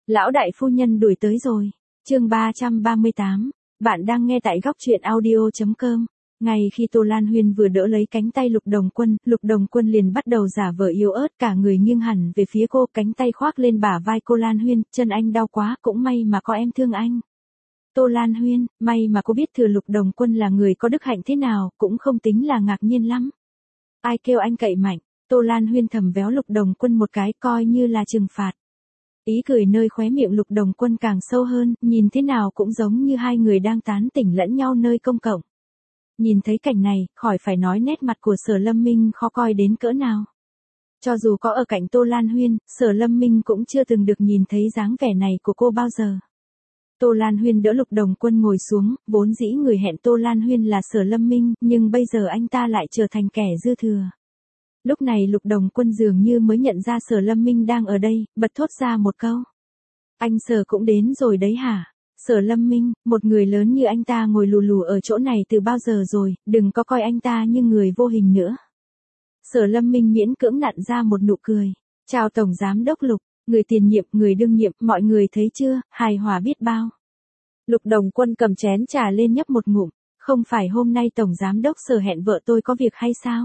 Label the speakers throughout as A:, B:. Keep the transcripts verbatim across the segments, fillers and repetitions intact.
A: Lão đại phu nhân đuổi tới rồi. Chương ba trăm ba mươi tám. Bạn đang nghe tại góc truyện audio chấm com. Ngay khi Tô Lan Huyên vừa đỡ lấy cánh tay Lục Đồng Quân, Lục Đồng Quân liền bắt đầu giả vờ yếu ớt, cả người nghiêng hẳn về phía cô, cánh tay khoác lên bả vai cô. Lan Huyên, chân anh đau quá, cũng may mà có em thương anh. Tô Lan Huyên, may mà cô biết thừa Lục Đồng Quân là người có đức hạnh thế nào, cũng không tính là ngạc nhiên lắm. Ai kêu anh cậy mạnh? Tô Lan Huyên thầm véo Lục Đồng Quân một cái, coi như là trừng phạt. Ý cười nơi khóe miệng Lục Đồng Quân càng sâu hơn, nhìn thế nào cũng giống như hai người đang tán tỉnh lẫn nhau nơi công cộng. Nhìn thấy cảnh này, khỏi phải nói nét mặt của Sở Lâm Minh khó coi đến cỡ nào. Cho dù có ở cạnh Tô Lan Huyên, Sở Lâm Minh cũng chưa từng được nhìn thấy dáng vẻ này của cô bao giờ. Tô Lan Huyên đỡ Lục Đồng Quân ngồi xuống, vốn dĩ người hẹn Tô Lan Huyên là Sở Lâm Minh, nhưng bây giờ anh ta lại trở thành kẻ dư thừa. Lúc này Lục Đồng Quân dường như mới nhận ra Sở Lâm Minh đang ở đây, bật thốt ra một câu. Anh Sở cũng đến rồi đấy hả? Sở Lâm Minh, một người lớn như anh ta ngồi lù lù ở chỗ này từ bao giờ rồi, đừng có coi anh ta như người vô hình nữa. Sở Lâm Minh miễn cưỡng nặn ra một nụ cười. Chào Tổng Giám Đốc Lục, người tiền nhiệm, người đương nhiệm, mọi người thấy chưa, hài hòa biết bao. Lục Đồng Quân cầm chén trà lên nhấp một ngụm, không phải hôm nay Tổng Giám Đốc Sở hẹn vợ tôi có việc hay sao?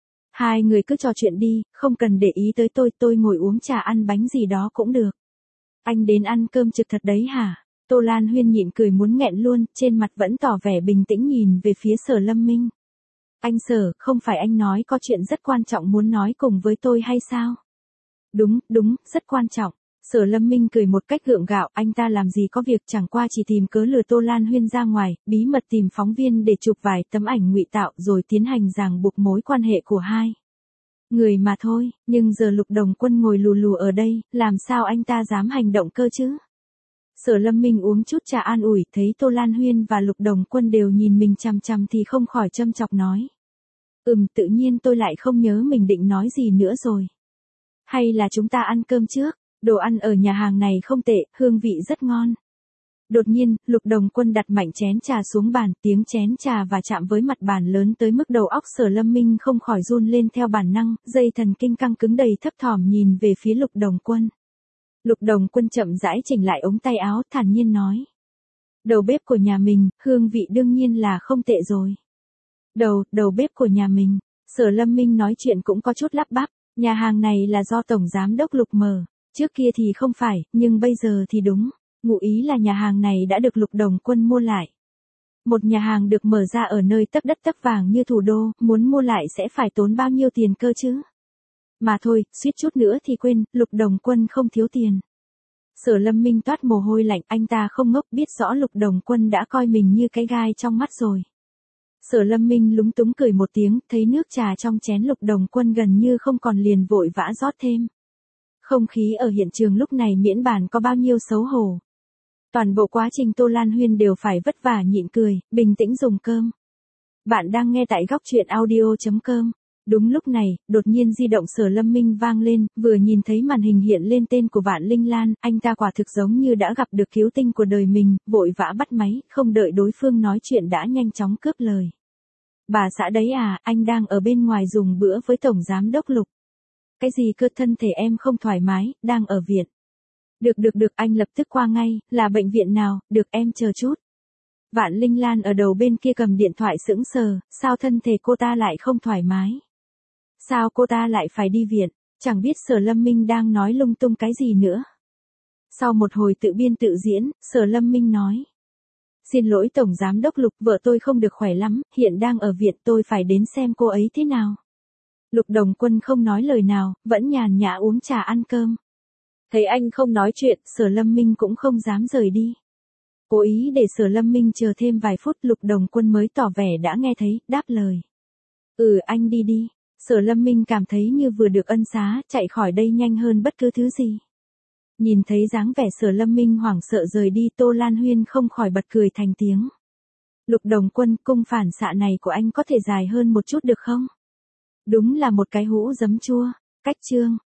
A: Hai người cứ trò chuyện đi, không cần để ý tới tôi, tôi ngồi uống trà ăn bánh gì đó cũng được. Anh đến ăn cơm trực thật đấy hả? Tô Lan Huyên nhịn cười muốn nghẹn luôn, trên mặt vẫn tỏ vẻ bình tĩnh nhìn về phía Sở Lâm Minh. Anh Sở, không phải anh nói có chuyện rất quan trọng muốn nói cùng với tôi hay sao? Đúng, đúng, rất quan trọng. Sở Lâm Minh cười một cách gượng gạo, anh ta làm gì có việc, chẳng qua chỉ tìm cớ lừa Tô Lan Huyên ra ngoài, bí mật tìm phóng viên để chụp vài tấm ảnh ngụy tạo rồi tiến hành ràng buộc mối quan hệ của hai người mà thôi, nhưng giờ Lục Đồng Quân ngồi lù lù ở đây, làm sao anh ta dám hành động cơ chứ? Sở Lâm Minh uống chút trà an ủi, thấy Tô Lan Huyên và Lục Đồng Quân đều nhìn mình chằm chằm thì không khỏi châm chọc nói. Ừm, tự nhiên tôi lại không nhớ mình định nói gì nữa rồi. Hay là chúng ta ăn cơm trước? Đồ ăn ở nhà hàng này không tệ, hương vị rất ngon. Đột nhiên, Lục Đồng Quân đặt mạnh chén trà xuống bàn, tiếng chén trà và chạm với mặt bàn lớn tới mức đầu óc Sở Lâm Minh không khỏi run lên theo bản năng, dây thần kinh căng cứng đầy thấp thỏm nhìn về phía Lục Đồng Quân. Lục Đồng Quân chậm rãi chỉnh lại ống tay áo, thản nhiên nói. Đầu bếp của nhà mình, hương vị đương nhiên là không tệ rồi. Đầu, đầu bếp của nhà mình, Sở Lâm Minh nói chuyện cũng có chút lắp bắp, nhà hàng này là do Tổng Giám Đốc Lục mở. Trước kia thì không phải, nhưng bây giờ thì đúng. Ngụ ý là nhà hàng này đã được Lục Đồng Quân mua lại. Một nhà hàng được mở ra ở nơi tấc đất tấc vàng như thủ đô, muốn mua lại sẽ phải tốn bao nhiêu tiền cơ chứ? Mà thôi, suýt chút nữa thì quên, Lục Đồng Quân không thiếu tiền. Sở Lâm Minh toát mồ hôi lạnh, anh ta không ngốc, biết rõ Lục Đồng Quân đã coi mình như cái gai trong mắt rồi. Sở Lâm Minh lúng túng cười một tiếng, thấy nước trà trong chén Lục Đồng Quân gần như không còn liền vội vã rót thêm. Không khí ở hiện trường lúc này miễn bàn có bao nhiêu xấu hổ. Toàn bộ quá trình Tô Lan Huyên đều phải vất vả nhịn cười, bình tĩnh dùng cơm. Bạn đang nghe tại góc truyện audio chấm com. Đúng lúc này, đột nhiên di động Sở Lâm Minh vang lên, vừa nhìn thấy màn hình hiện lên tên của Vạn Linh Lan, anh ta quả thực giống như đã gặp được cứu tinh của đời mình, vội vã bắt máy, không đợi đối phương nói chuyện đã nhanh chóng cướp lời. Bà xã đấy à, anh đang ở bên ngoài dùng bữa với Tổng Giám Đốc Lục. Cái gì cơ, thân thể em không thoải mái, đang ở viện. Được được được, anh lập tức qua ngay, là bệnh viện nào, được em chờ chút. Vạn Linh Lan ở đầu bên kia cầm điện thoại sững sờ, sao thân thể cô ta lại không thoải mái? Sao cô ta lại phải đi viện, chẳng biết Sở Lâm Minh đang nói lung tung cái gì nữa. Sau một hồi tự biên tự diễn, Sở Lâm Minh nói. Xin lỗi Tổng Giám Đốc Lục, vợ tôi không được khỏe lắm, hiện đang ở viện, tôi phải đến xem cô ấy thế nào. Lục Đồng Quân không nói lời nào, vẫn nhàn nhã uống trà ăn cơm. Thấy anh không nói chuyện, Sở Lâm Minh cũng không dám rời đi. Cố ý để Sở Lâm Minh chờ thêm vài phút, Lục Đồng Quân mới tỏ vẻ đã nghe thấy, đáp lời. Ừ, anh đi đi. Sở Lâm Minh cảm thấy như vừa được ân xá, chạy khỏi đây nhanh hơn bất cứ thứ gì. Nhìn thấy dáng vẻ Sở Lâm Minh hoảng sợ rời đi, Tô Lan Huyên không khỏi bật cười thành tiếng. Lục Đồng Quân, cung phản xạ này của anh có thể dài hơn một chút được không? Đúng là một cái hũ giấm chua. Cách chương